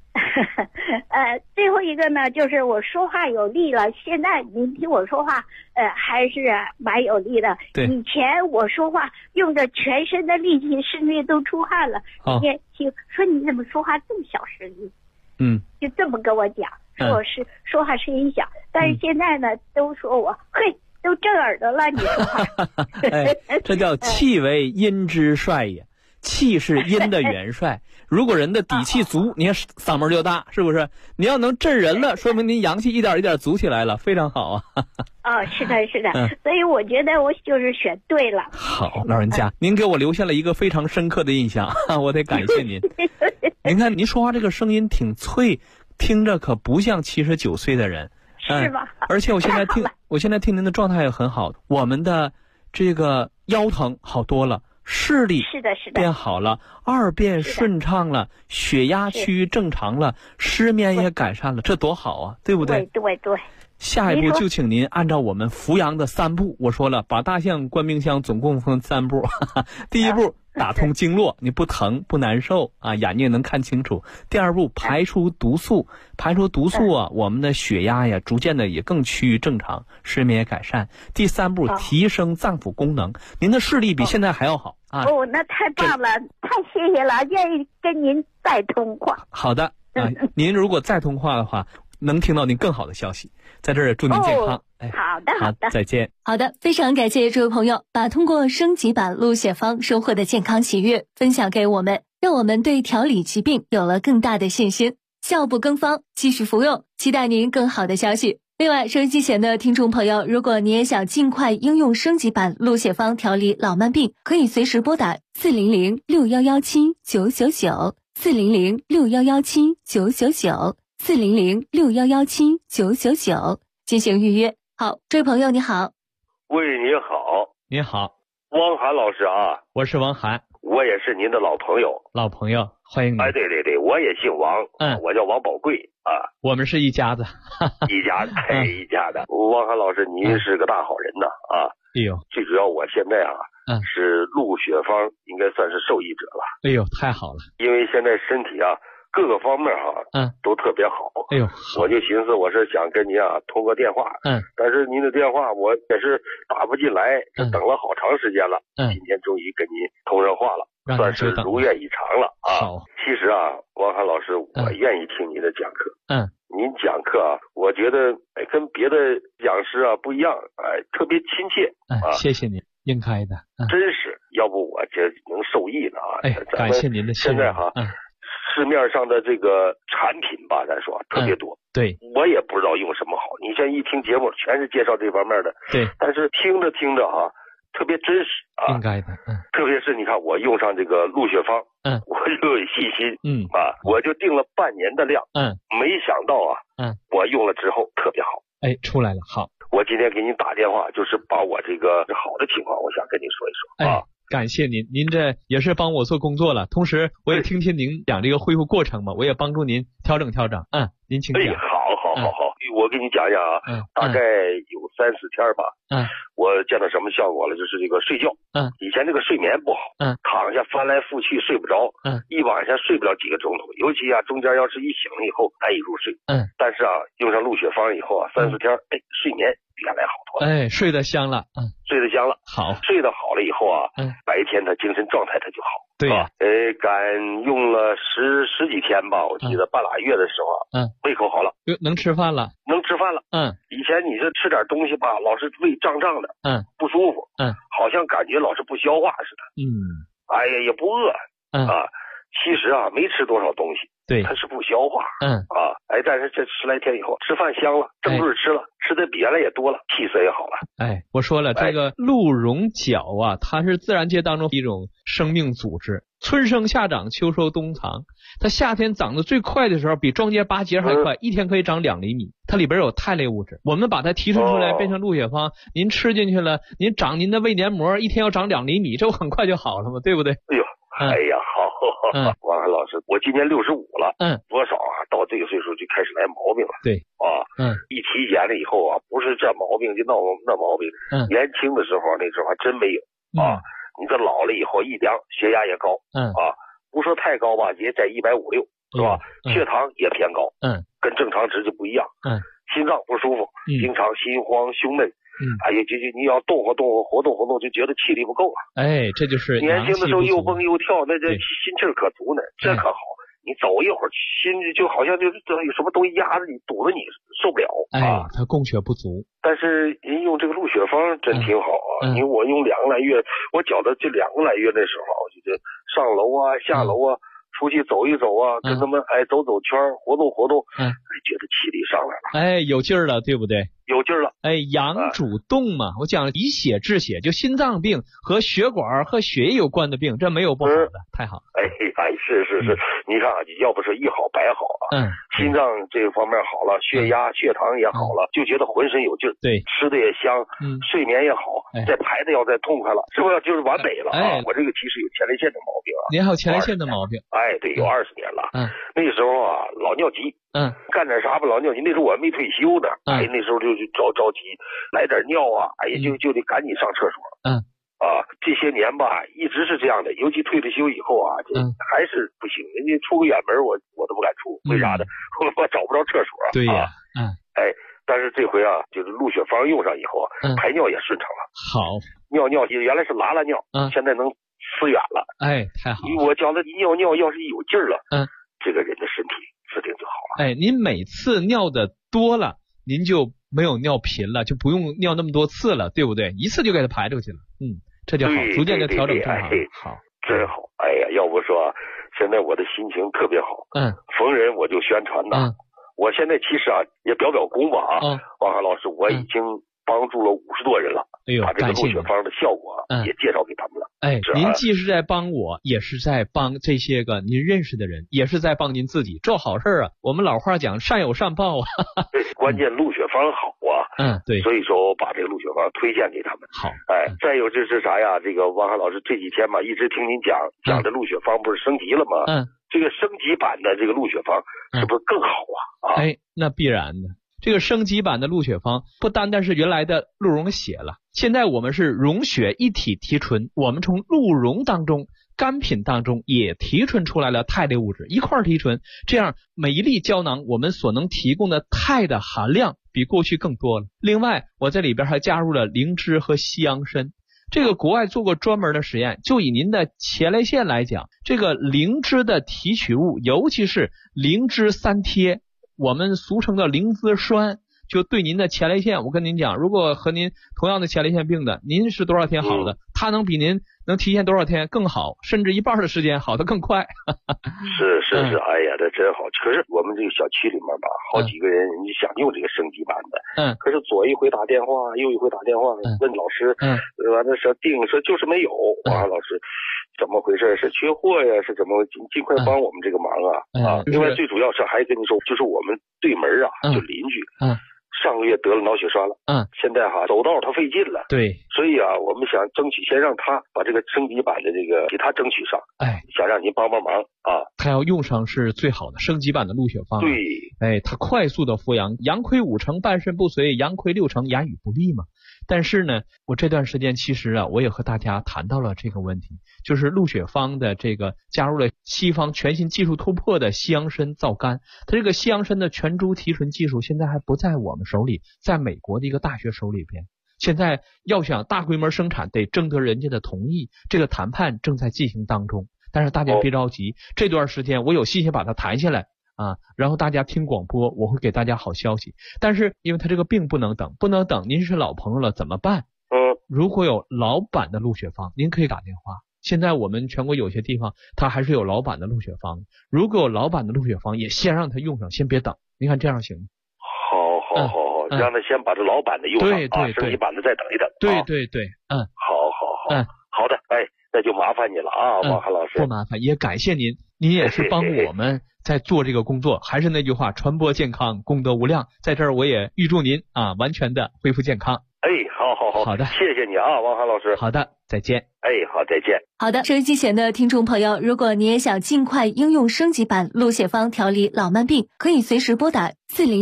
最后一个呢，就是我说话有力了。现在您听我说话，还是蛮有力的。 对。 以前我说话用着全身的力气，甚至都出汗了。也说你怎么说话这么小声音？就这么跟我讲，说我是说话声音小。但是现在呢，都说我都震耳朵了，你说话。 这叫气为阴之帅也。气是阴的元帅，如果人的底气足，你看嗓门就大，是不是？你要能震人了，说明您阳气一点一点足起来了，非常好啊。 是的，所以我觉得我就是选对了。 好，老人家，您给我留下了一个非常深刻的印象，我得感谢您。您看您说话这个声音挺脆，听着可不像79岁的人， 是吧？ 而且我现在听您的状态也很好，我们的这个腰疼好多了。视力是的变好了，2便顺畅了，血压趋于正常了，失眠也改善了，这多好啊，对不对？ 对。 下一步就请您按照我们扶阳的3步，我说了，把大象关冰箱总共分3步。第1步打通经络，你不疼不难受啊，眼睛能看清楚。第2步排出毒素，我们的血压呀逐渐的也更趋于正常，失眠也改善。第3步提升脏腑功能，您的视力比现在还要好啊。 那太棒了，太谢谢了，愿意跟您再通话。 好的您如果再通话的话，能听到您更好的消息。在这儿祝您健康。 好的， 再见。 好的，非常感谢这位朋友把通过升级版鹿血方收获的健康喜悦分享给我们，让我们对调理疾病有了更大的信心。效不更方，继续服用，期待您更好的消息。另外，收音机前的听众朋友，如果你也想尽快应用升级版鹿血方调理老慢病，可以随时拨打400-6117-999，400-6117-999，400-6117-999进行预约。好，这位朋友你好。 喂，你好。 你好， 汪涵老师啊。 我是王涵。 我也是您的老朋友。 欢迎你。 对，我也姓王。我叫王宝贵啊。 我们是一家子。 一家的。汪涵老师，您是个大好人呐啊。 哎呦， 最主要我现在啊是陆雪芳应该算是受益者了。 哎呦，太好了！ 因为现在身体啊各个方面都特别好。 哎呦， 我就寻思我是想跟您通个电话。但是您的电话我也是打不进来，这等了好长时间了。今天终于跟您通上话了，算是如愿以偿了啊。 好， 其实王涵老师，我愿意听您的讲课。您讲课我觉得跟别的讲师不一样，特别亲切。 谢谢您，应该的。 真是，要不我这能受益呢感谢您的信任。 现在市面上的这个产品吧，咱说特别多。 对， 我也不知道用什么好。你现在一听节目，全是介绍这方面的。 对， 但是听着特别真实应该的。 特别是你看我用上这个陆雪芳，我就有信心。我就定了半年的量。没想到我用了之后特别好。 出来了。好， 我今天给您打电话，就是把我这个好的情况，我想跟您说一说。 感谢您，您这也是帮我做工作了，同时我也听您讲这个恢复过程嘛，我也帮助您调整。您请讲。 好，我给你讲讲大概有3-4天吧。我见到什么效果了？就是这个睡觉。以前这个睡眠不好。躺下翻来覆去睡不着。一晚上睡不了几个钟头，尤其中间要是一醒了以后难以入睡。但是用上陆雪芳以后3-4天，睡眠比原来好多了。 睡得香了。 睡得香了。好，睡得好了以后白天他精神状态他就好。 对呀。 敢用了十几天吧，我记得半拉月的时候胃口好了。 能吃饭了。以前你这吃点东西吧，老是胃胀胀的。不舒服。好像感觉老是不消化似的。也不饿。其实没吃多少东西。对，它是不消化。但是这10来天以后吃饭香了，正对吃了，吃的比原来也多了，气色也好了。 我说了，这个鹿茸角它是自然界当中一种生命组织，春生夏长，秋收冬藏。它夏天长得最快的时候，比庄稼拔节还快，一天可以长2厘米。它里边有肽类物质，我们把它提纯出来变成陆雪芳，您吃进去了，您长您的胃黏膜，一天要长2厘米，这不很快就好了吗？对不对？ 好。王涵老师，我今年65了。多少到这个岁数就开始来毛病了。对。一体检了以后不是这毛病就那毛病。年轻的时候那时候还真没有。你这老了以后一量血压也高。不说太高吧，也在150-160，是吧？血糖也偏高。跟正常值就不一样。心脏不舒服，经常心慌胸闷。你要动活动，就觉得气力不够这就是年轻的时候又蹦又跳，那这心气儿可足呢，这可好。你走一会儿，心就好像就是有什么东西压着你，堵着你，受不了。 它供血不足。 但是您用这个陆雪芳真挺好因为我用2个来月，我觉得这2个来月那时候我就上楼下楼出去走一走跟他们走圈活动，觉得气力上来了。 有劲儿了，对不对？ 有劲儿了。 阳主动嘛，我讲以血治血，就心脏病和血管和血液有关的病，这没有不好的。太好。 是，你看要不是一好百好心脏这方面好了，血压血糖也好了，就觉得浑身有劲儿。对，吃的也香，睡眠也好，再排的要再痛快了，是不是就是完美了我这个其实有前列腺的毛病您还有前列腺的毛病？ 对，有20年了。那时候老尿急。干点啥吧老尿急，那时候我还没退休呢。那时候就着急，来点尿就得赶紧上厕所。这些年吧一直是这样的，尤其退了休以后这还是不行，人家出个远门我都不敢出。为啥呢？我找不着厕所。 对呀。 但是这回就是陆雪芳用上以后排尿也顺畅了。 好。 尿原来是拉拉尿，现在能呲远了。 太好。 我觉得一尿要是一有劲儿了，这个人的身体自定就好了。 您每次尿的多了，您就没有尿频了，就不用尿那么多次了，对不对？一次就给它排出去了。这就好，逐渐就调整正常。好， 真好。要不说现在我的心情特别好。逢人我就宣传我现在其实也表功吧王涵老师，我已经帮助了50多人了。把这个陆雪芳的效果也介绍给他们了。 您既是在帮我，也是在帮这些个您认识的人，也是在帮您自己做好事我们老话讲善有善报关键陆雪芳好对，所以说我把这个陆雪芳推荐给他们。 好。 再有这是啥呀？这个王涵老师这几天一直听您讲这陆雪芳不是升级了吗？这个升级版的这个陆雪芳是不是更好那必然的。 这个升级版的鹿血芳不单单是原来的鹿茸血了，现在我们是溶血一体提纯，我们从鹿茸当中干品当中也提纯出来了肽类物质，一块提纯，这样每一粒胶囊我们所能提供的肽的含量比过去更多了。另外我在里边还加入了灵芝和西洋参，这个国外做过专门的实验，就以您的前列腺来讲，这个灵芝的提取物，尤其是灵芝三萜，我们俗称的灵芝酸，就对您的前列腺，我跟您讲，如果和您同样的前列腺病的，您是多少天好的，它能比您能提前多少天更好，甚至一半的时间好得更快。 是，哎呀，这真好。可是我们这个小区里面吧，好几个人你想用这个升级版的，可是左一回打电话，右一回打电话问老师，完了说定说就是没有，老师怎么回事？是缺货呀？是怎么？尽快帮我们这个忙啊！另外最主要是还跟你说，就是我们对门就邻居，上个月得了脑血栓了，现在走道他费劲了， 对， 所以我们想争取先让他把这个升级版的这个给他争取上，想让您帮忙啊。 他要用上是最好的升级版的鹿血芳， 对， 他快速的复阳，阳亏5成，半身不遂，阳亏6成，言语不利嘛。但是呢，我这段时间其实我也和大家谈到了这个问题，就是鹿血芳的这个加入了西方全新技术突破的西洋参皂苷，它这个西洋参的全株提纯技术现在还不在我们手里，在美国的一个大学手里边，现在要想大规模生产得征得人家的同意，这个谈判正在进行当中。但是大家别着急，这段时间我有信心把它谈下来然后大家听广播，我会给大家好消息。但是因为他这个病不能等，您是老朋友了怎么办？如果有老版的鹿血芳，您可以打电话。现在我们全国有些地方它还是有老版的鹿血芳，如果有老版的鹿血芳，也先让他用上，先别等。您看这样行吗？ 好，让他先把这老版的用上，升级版的再等一等。 对， 好的，那就麻烦你了王涵老师。 不麻烦，也感谢您也是帮我们在做这个工作。还是那句话，传播健康，功德无量。在这儿我也预祝您完全的恢复健康。 好的，谢谢你王涵老师。 好的，再见。 好，再见。 好的，收音机前的听众朋友，如果你也想尽快应用升级版鹿血芳调理老慢病，可以随时拨打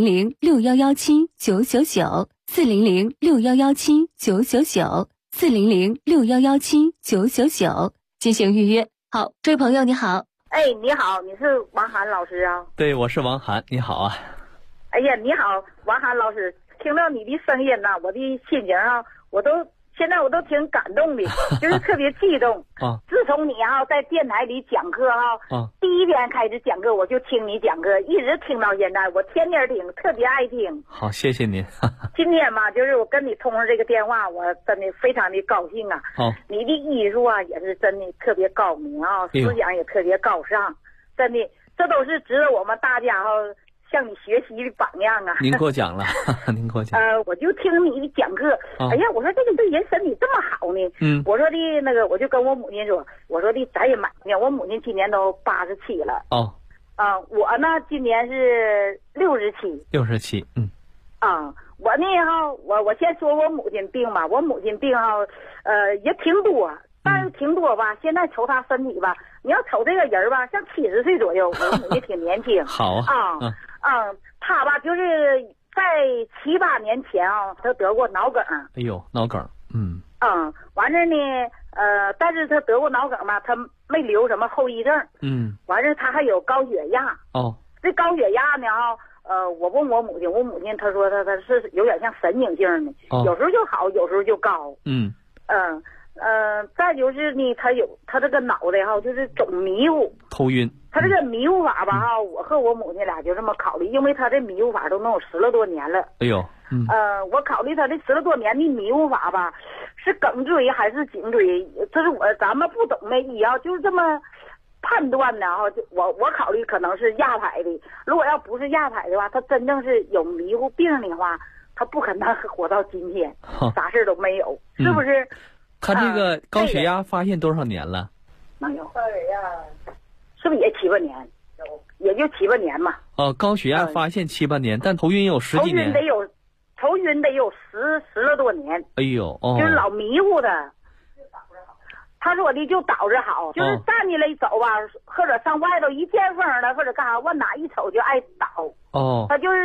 400-6117-999，400-6117-999，400-6117-999进行预约。好，这位朋友你好。 你好，你是王涵老师啊？ 对，我是王涵，你好啊。 哎呀，你好，王涵老师，听到你的声音我的心情现在我都挺感动的，就是特别激动。自从你在电台里讲课第一天开始讲课我就听你讲课，一直听到现在，我天天听，特别爱听。 好，谢谢您。 今天就是我跟你通上这个电话，我真的非常的高兴啊。你的艺术也是真的特别高明思想也特别高尚，真的，这都是值得我们大家向你学习的榜样啊！ 您给我讲了，您给我讲。 我就听你讲课，哎呀，我说这个对人身体这么好呢。我说的那个，我就跟我母亲说，我说的咱也买呢。我母亲今年都87了。我呢今年是67。 67， 我呢我先说我母亲病吧，我母亲病也挺多。但是挺多吧，现在瞅他身体吧，你要瞅这个人吧，像70岁左右，我母亲挺年轻。 好他吧就是在7、8年前他得过脑梗。 哎呦，脑梗， 完了呢，但是他得过脑梗嘛，他没留什么后遗症。完了他还有高血压。这高血压呢我问我母亲，她说她是有点像神经性的，有时候就好，有时候就高。再就是呢，他这个脑袋就是总迷糊头晕。 他这个迷糊法吧我和我母亲俩就这么考虑，因为他这迷糊法都能有10来多年了。 哎呦， 我考虑他这10来多年的迷糊法吧，是颈椎还是颈椎？这是咱们不懂的医就是这么判断的我考虑可能是压排的。如果要不是压排的话，他真正是有迷糊病的话，他不可能活到今天，啥事都没有，是不是？ 他这个高血压发现多少年了？ 那有高血压，是不是也7、8年？也就7、8年嘛。 高血压发现7、8年，但头晕有10几年。 头晕得有10来多年。 哎呦， 就是老迷糊的。他说的就导致好，就是站起来走吧，或者上外头一见风了，或者干啥，往哪一瞅就爱倒。他就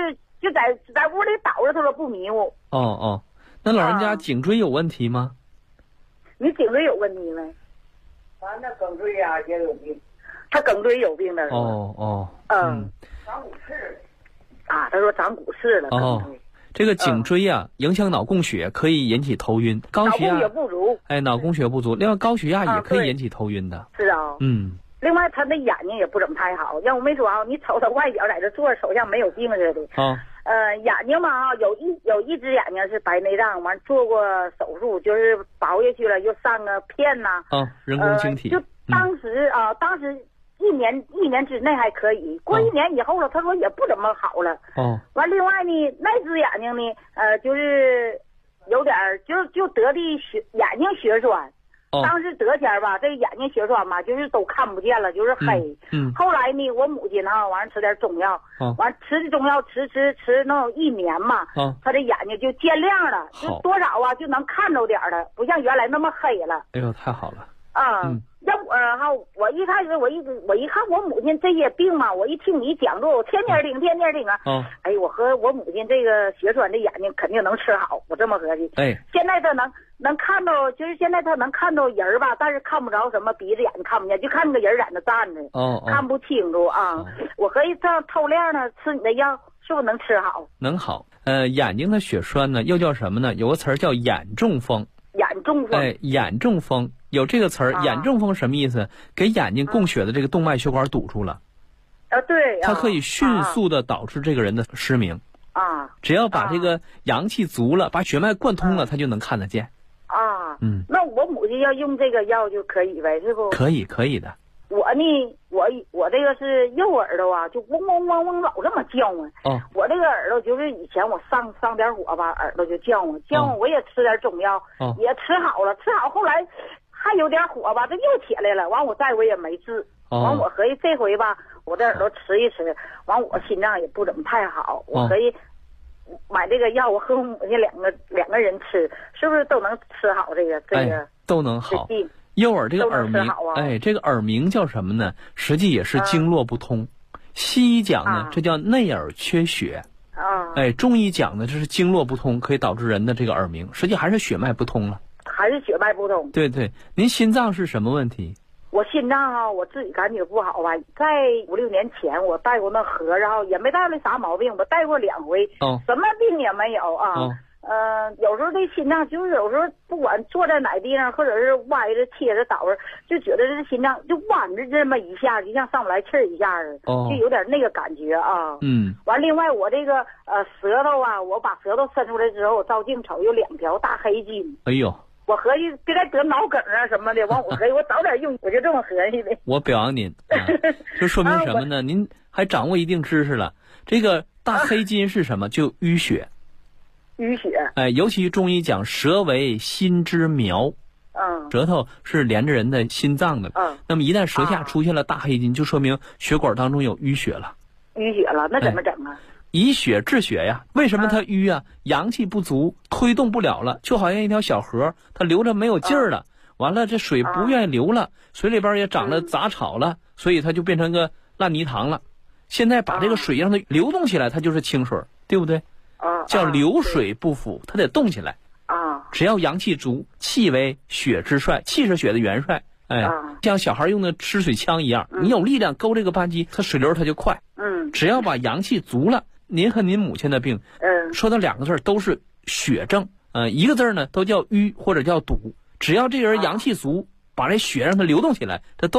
就在屋里倒着，他说不迷糊。 哦，那老人家颈椎有问题吗？ 你颈椎有问题没？那颈椎呀也有病，他颈椎有病的。 长骨刺了。 啊，他说长骨刺了。 这个颈椎啊，影响脑供血，可以引起头晕。高血压。 脑供血不足。 脑供血不足，另外高血压也可以引起头晕的。 是啊。另外他那眼睛也不怎么太好，要我没说啊，你瞅他外表在这坐着，手像没有病似的。眼睛嘛有一只眼睛是白内障，完做过手术，就是薄下去了，又上个片呐。 人工晶体。 就当时一年之内还可以，过1年以后了，他说也不怎么好了。完另外呢，那只眼睛呢，就是有点就得的眼睛血栓。当时得前吧，这个眼睛血栓嘛，就是都看不见了，就是黑。后来呢，我母亲完吃点中药，完吃的中药吃能有1年嘛，他的眼睛就见亮了，就多少啊就能看着点了，不像原来那么黑了。 哎呦，太好了。 要我一开始我一看我母亲这些病嘛，我一听你讲座，我天天听啊。哎，我和我母亲这个血栓的眼睛肯定能吃好，我这么合计。现在他能看到，就是现在他能看到人吧，但是看不着什么鼻子眼睛看不见，就看那个人在那站着，看不清楚啊。我合计这样透亮呢，吃你的药是不是能吃好？ 能好。眼睛的血栓呢，又叫什么呢？有个词儿叫眼中风。 眼中风。 眼中风有这个词儿。眼中风什么意思？给眼睛供血的这个动脉血管堵住了。 对。 它可以迅速的导致这个人的失明。只要把这个阳气足了，把血脉贯通了，他就能看得见。 那我母亲要用这个药就可以呗，是不？ 可以的。 我呢，我这个是右耳朵啊，就嗡嗡嗡嗡老这么叫唤。我这个耳朵就是以前我上点火吧，耳朵就叫唤，我也吃点中药，也吃好了，后来还有点火吧，这又起来了，完我再我也没治，完我合计这回吧，我这耳朵吃一吃，完我心脏也不怎么太好，我合计买这个药，我和我母亲两个人吃，是不是都能吃好这个都能好。右耳这个耳鸣，这个耳鸣叫什么呢？实际也是经络不通。西医讲呢，这叫内耳缺血。中医讲呢，这是经络不通，可以导致人的这个耳鸣，实际还是血脉不通了。 还是血脉不通。 对，您心脏是什么问题？ 我心脏我自己感觉不好吧，在5、6年前我带过那盒，然后也没带过啥毛病，我带过2回，什么病也没有啊。有时候这心脏就是有时候不管坐在哪地方，或者是歪着切着倒着，就觉得这心脏就弯着这么一下，就像上不来气儿一下似的，就有点那个感觉啊。完另外我这个舌头啊，我把舌头伸出来之后，我照镜瞅有2条大黑筋。 哎呦！ 我合计别再得脑梗啊什么的，完我合计我早点用，我就这么合计的。 我表扬您，这说明什么呢？您还掌握一定知识了。这个大黑筋是什么？就淤血。 淤血。 尤其中医讲舌为心之苗。舌头是连着人的心脏的。那么一旦舌下出现了大黑筋，就说明血管当中有淤血了。 淤血了，那怎么整啊？ 以血治血呀，为什么它淤啊？阳气不足，推动不了了，就好像一条小河，它流着没有劲儿了，完了这水不愿意流了，水里边也长了杂草了，所以它就变成个烂泥塘了。现在把这个水让它流动起来，它就是清水，对不对？叫流水不腐，它得动起来。只要阳气足，气为血之帅，气是血的元帅。像小孩用的吃水枪一样，你有力量勾这个扳机，它水流它就快。只要把阳气足了。您和您母亲的病，说到2个字都是血症，一个字呢都叫瘀或者叫堵。只要这人阳气足，把这血让它流动起来，它都